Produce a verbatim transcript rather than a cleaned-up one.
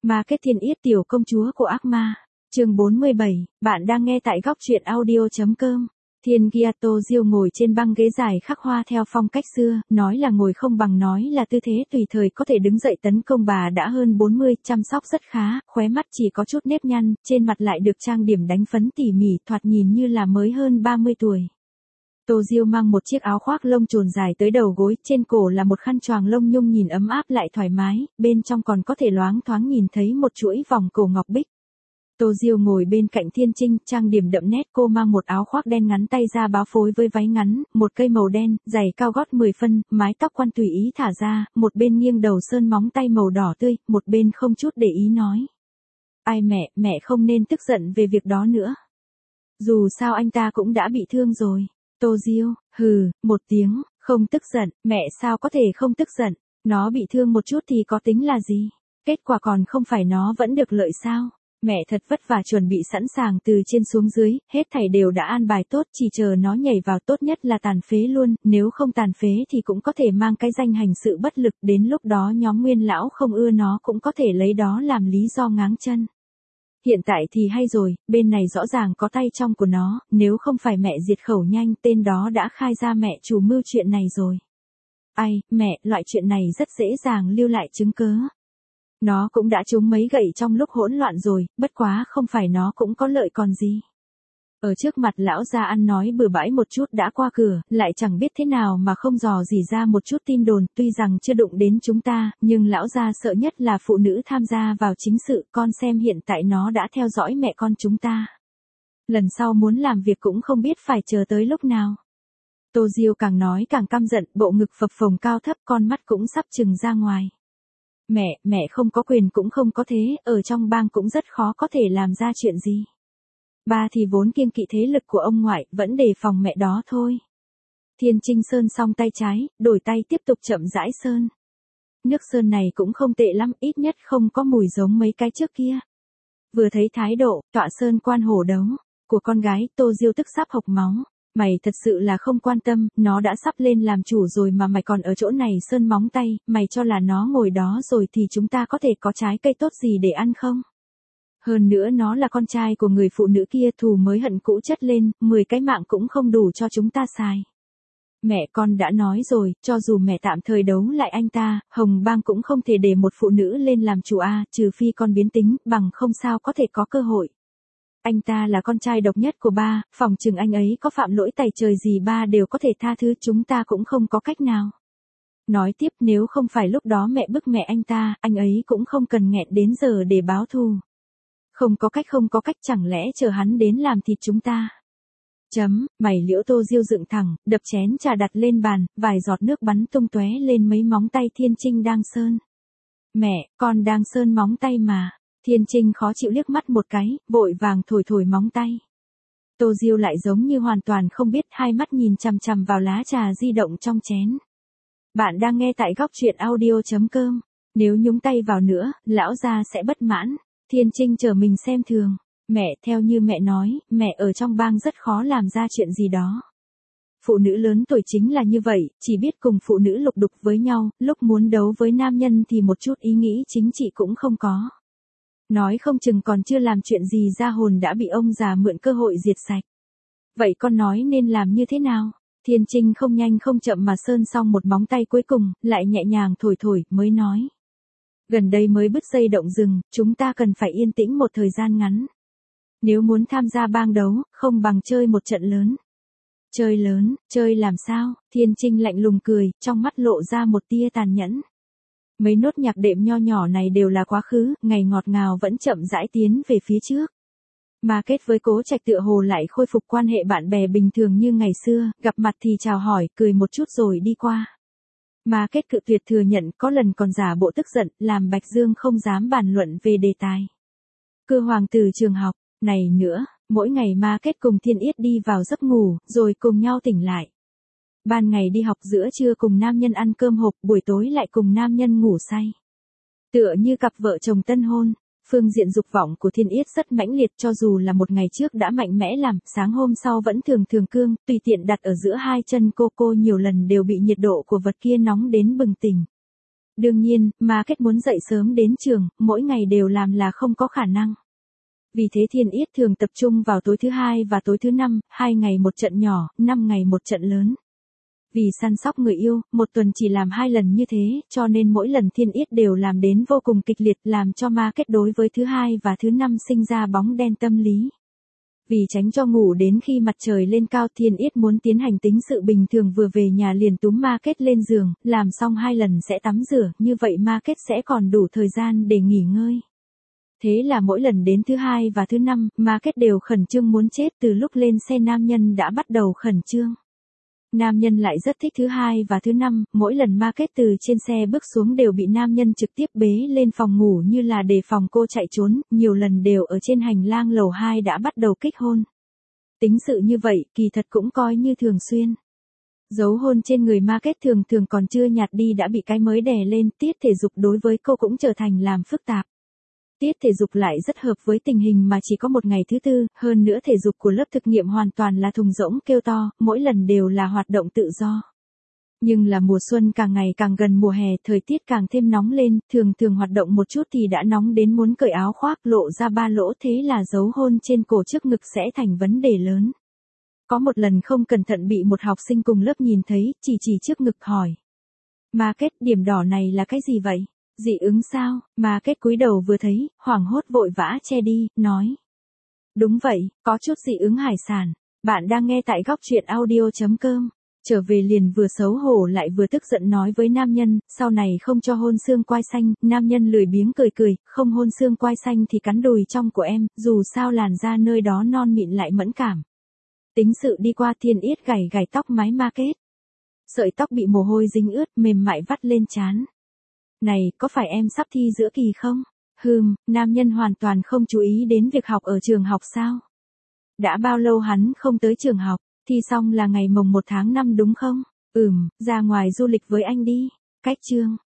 Ma Kết Thiên Yết tiểu công chúa của ác ma. Chương bốn mươi bảy, bạn đang nghe tại góc truyện audio chấm com. Thiên Gyato Diêu ngồi trên băng ghế dài khắc hoa theo phong cách xưa, nói là ngồi không bằng nói là tư thế tùy thời có thể đứng dậy tấn công. Bà đã hơn bốn mươi, chăm sóc rất khá, khóe mắt chỉ có chút nếp nhăn, trên mặt lại được trang điểm đánh phấn tỉ mỉ, thoạt nhìn như là mới hơn ba mươi tuổi. Tô Diêu mang một chiếc áo khoác lông trồn dài tới đầu gối, trên cổ là một khăn choàng lông nhung nhìn ấm áp lại thoải mái, bên trong còn có thể loáng thoáng nhìn thấy một chuỗi vòng cổ ngọc bích. Tô Diêu ngồi bên cạnh Thiên Trinh, trang điểm đậm nét, cô mang một áo khoác đen ngắn tay ra báo phối với váy ngắn, một cây màu đen, giày cao gót mười phân, mái tóc quăn tùy ý thả ra, một bên nghiêng đầu sơn móng tay màu đỏ tươi, một bên không chút để ý nói. Ai mẹ, mẹ không nên tức giận về việc đó nữa. Dù sao anh ta cũng đã bị thương rồi. Tô Diêu, hừ, một tiếng, không tức giận, mẹ sao có thể không tức giận, nó bị thương một chút thì có tính là gì, kết quả còn không phải nó vẫn được lợi sao, mẹ thật vất vả chuẩn bị sẵn sàng từ trên xuống dưới, hết thảy đều đã an bài tốt, chỉ chờ nó nhảy vào, tốt nhất là tàn phế luôn, nếu không tàn phế thì cũng có thể mang cái danh hành sự bất lực, đến lúc đó nhóm Nguyên lão không ưa nó cũng có thể lấy đó làm lý do ngáng chân. Hiện tại thì hay rồi, bên này rõ ràng có tay trong của nó, nếu không phải mẹ diệt khẩu nhanh, tên đó đã khai ra mẹ chủ mưu chuyện này rồi. Ai, mẹ, loại chuyện này rất dễ dàng lưu lại chứng cớ. Nó cũng đã trúng mấy gậy trong lúc hỗn loạn rồi, bất quá không phải nó cũng có lợi còn gì. Ở trước mặt lão gia ăn nói bừa bãi một chút đã qua cửa, lại chẳng biết thế nào mà không dò dỉ ra một chút tin đồn, tuy rằng chưa đụng đến chúng ta, nhưng lão gia sợ nhất là phụ nữ tham gia vào chính sự, con xem hiện tại nó đã theo dõi mẹ con chúng ta. Lần sau muốn làm việc cũng không biết phải chờ tới lúc nào. Tô Diêu càng nói càng căm giận, bộ ngực phập phồng cao thấp, con mắt cũng sắp trừng ra ngoài. Mẹ, mẹ không có quyền cũng không có thế, ở trong bang cũng rất khó có thể làm ra chuyện gì. Ba thì vốn kiêng kỵ thế lực của ông ngoại, vẫn đề phòng mẹ đó thôi. Thiên Trinh sơn xong tay trái, đổi tay tiếp tục chậm rãi sơn. Nước sơn này cũng không tệ lắm, ít nhất không có mùi giống mấy cái trước kia. Vừa thấy thái độ, tọa sơn quan hổ đấu, của con gái, Tô Diêu tức sắp hộc máu. Mày thật sự là không quan tâm, nó đã sắp lên làm chủ rồi mà mày còn ở chỗ này sơn móng tay, mày cho là nó ngồi đó rồi thì chúng ta có thể có trái cây tốt gì để ăn không? Hơn nữa nó là con trai của người phụ nữ kia, thù mới hận cũ chất lên, mười cái mạng cũng không đủ cho chúng ta xài. Mẹ con đã nói rồi, cho dù mẹ tạm thời đấu lại anh ta, Hồng Bang cũng không thể để một phụ nữ lên làm chủ a, trừ phi con biến tính, bằng không sao có thể có cơ hội. Anh ta là con trai độc nhất của ba, phòng chừng anh ấy có phạm lỗi tày trời gì ba đều có thể tha thứ, chúng ta cũng không có cách nào. Nói tiếp, nếu không phải lúc đó mẹ bức mẹ anh ta, anh ấy cũng không cần nghẹn đến giờ để báo thù. Không có cách không có cách, chẳng lẽ chờ hắn đến làm thịt chúng ta. Chấm, mày liễu. Tô Diêu dựng thẳng, đập chén trà đặt lên bàn, vài giọt nước bắn tung tóe lên mấy móng tay Thiên Trinh đang sơn. Mẹ, con đang sơn móng tay mà. Thiên Trinh khó chịu liếc mắt một cái, vội vàng thổi thổi móng tay. Tô Diêu lại giống như hoàn toàn không biết, hai mắt nhìn chằm chằm vào lá trà di động trong chén. Bạn đang nghe tại góc truyện audio chấm com. Nếu nhúng tay vào nữa, lão gia sẽ bất mãn. Thiên Trinh chờ mình xem thường. Mẹ, theo như mẹ nói, mẹ ở trong bang rất khó làm ra chuyện gì đó. Phụ nữ lớn tuổi chính là như vậy, chỉ biết cùng phụ nữ lục đục với nhau, lúc muốn đấu với nam nhân thì một chút ý nghĩ chính trị cũng không có. Nói không chừng còn chưa làm chuyện gì ra hồn đã bị ông già mượn cơ hội diệt sạch. Vậy con nói nên làm như thế nào? Thiên Trinh không nhanh không chậm mà sơn xong một móng tay cuối cùng, lại nhẹ nhàng thổi thổi, mới nói. Gần đây mới bứt dây động rừng, chúng ta cần phải yên tĩnh một thời gian ngắn. Nếu muốn tham gia bang đấu, không bằng chơi một trận lớn. Chơi lớn, chơi làm sao? Thiên Trinh lạnh lùng cười, trong mắt lộ ra một tia tàn nhẫn. Mấy nốt nhạc đệm nho nhỏ này đều là quá khứ, ngày ngọt ngào vẫn chậm rãi tiến về phía trước. Mà kết với Cố Trạch tựa hồ lại khôi phục quan hệ bạn bè bình thường như ngày xưa, gặp mặt thì chào hỏi, cười một chút rồi đi qua. Mà kết cự tuyệt thừa nhận, có lần còn giả bộ tức giận, làm Bạch Dương không dám bàn luận về đề tài. Cưa hoàng tử trường học, này nữa, mỗi ngày Ma Kết cùng Thiên Yết đi vào giấc ngủ, rồi cùng nhau tỉnh lại. Ban ngày đi học, giữa trưa cùng nam nhân ăn cơm hộp, buổi tối lại cùng nam nhân ngủ say. Tựa như cặp vợ chồng tân hôn. Phương diện dục vọng của Thiên Yết rất mãnh liệt, cho dù là một ngày trước đã mạnh mẽ làm, sáng hôm sau vẫn thường thường cương, tùy tiện đặt ở giữa hai chân cô cô nhiều lần đều bị nhiệt độ của vật kia nóng đến bừng tỉnh. Đương nhiên, Market muốn dậy sớm đến trường, mỗi ngày đều làm là không có khả năng. Vì thế Thiên Yết thường tập trung vào tối thứ hai và tối thứ năm, hai ngày một trận nhỏ, năm ngày một trận lớn. Vì săn sóc người yêu, một tuần chỉ làm hai lần như thế, cho nên mỗi lần Thiên Yết đều làm đến vô cùng kịch liệt, làm cho Market đối với thứ hai và thứ năm sinh ra bóng đen tâm lý. Vì tránh cho ngủ đến khi mặt trời lên cao, Thiên Yết muốn tiến hành tính sự bình thường, vừa về nhà liền túm Market lên giường, làm xong hai lần sẽ tắm rửa, như vậy Market sẽ còn đủ thời gian để nghỉ ngơi. Thế là mỗi lần đến thứ hai và thứ năm, Market đều khẩn trương muốn chết, từ lúc lên xe nam nhân đã bắt đầu khẩn trương. Nam nhân lại rất thích thứ hai và thứ năm, mỗi lần Market từ trên xe bước xuống đều bị nam nhân trực tiếp bế lên phòng ngủ như là đề phòng cô chạy trốn, nhiều lần đều ở trên hành lang lầu hai đã bắt đầu kích hôn. Tính sự như vậy, kỳ thật cũng coi như thường xuyên. Dấu hôn trên người Market thường thường còn chưa nhạt đi đã bị cái mới đè lên, tiết thể dục đối với cô cũng trở thành làm phức tạp. Tiết thể dục lại rất hợp với tình hình mà chỉ có một ngày thứ tư, hơn nữa thể dục của lớp thực nghiệm hoàn toàn là thùng rỗng kêu to, mỗi lần đều là hoạt động tự do. Nhưng là mùa xuân càng ngày càng gần mùa hè, thời tiết càng thêm nóng lên, thường thường hoạt động một chút thì đã nóng đến muốn cởi áo khoác, lộ ra ba lỗ, thế là dấu hôn trên cổ trước ngực sẽ thành vấn đề lớn. Có một lần không cẩn thận bị một học sinh cùng lớp nhìn thấy, chỉ chỉ trước ngực hỏi. Market, điểm đỏ này là cái gì vậy? Dị ứng sao? Market cúi đầu vừa thấy, hoảng hốt vội vã che đi, nói. Đúng vậy, có chút dị ứng hải sản. Bạn đang nghe tại góc truyện audio chấm com. Trở về liền vừa xấu hổ lại vừa tức giận nói với nam nhân, sau này không cho hôn xương quai xanh. Nam nhân lười biếng cười cười, không hôn xương quai xanh thì cắn đùi trong của em, dù sao làn da nơi đó non mịn lại mẫn cảm. Tính sự đi qua, Thiên Yết gảy gảy tóc mái Market. Sợi tóc bị mồ hôi dính ướt, mềm mại vắt lên trán. Này, có phải em sắp thi giữa kỳ không? Hừm, nam nhân hoàn toàn không chú ý đến việc học ở trường học sao? Đã bao lâu hắn không tới trường học, thi xong là ngày mồng một tháng năm đúng không? Ừm, ra ngoài du lịch với anh đi. Cách chương.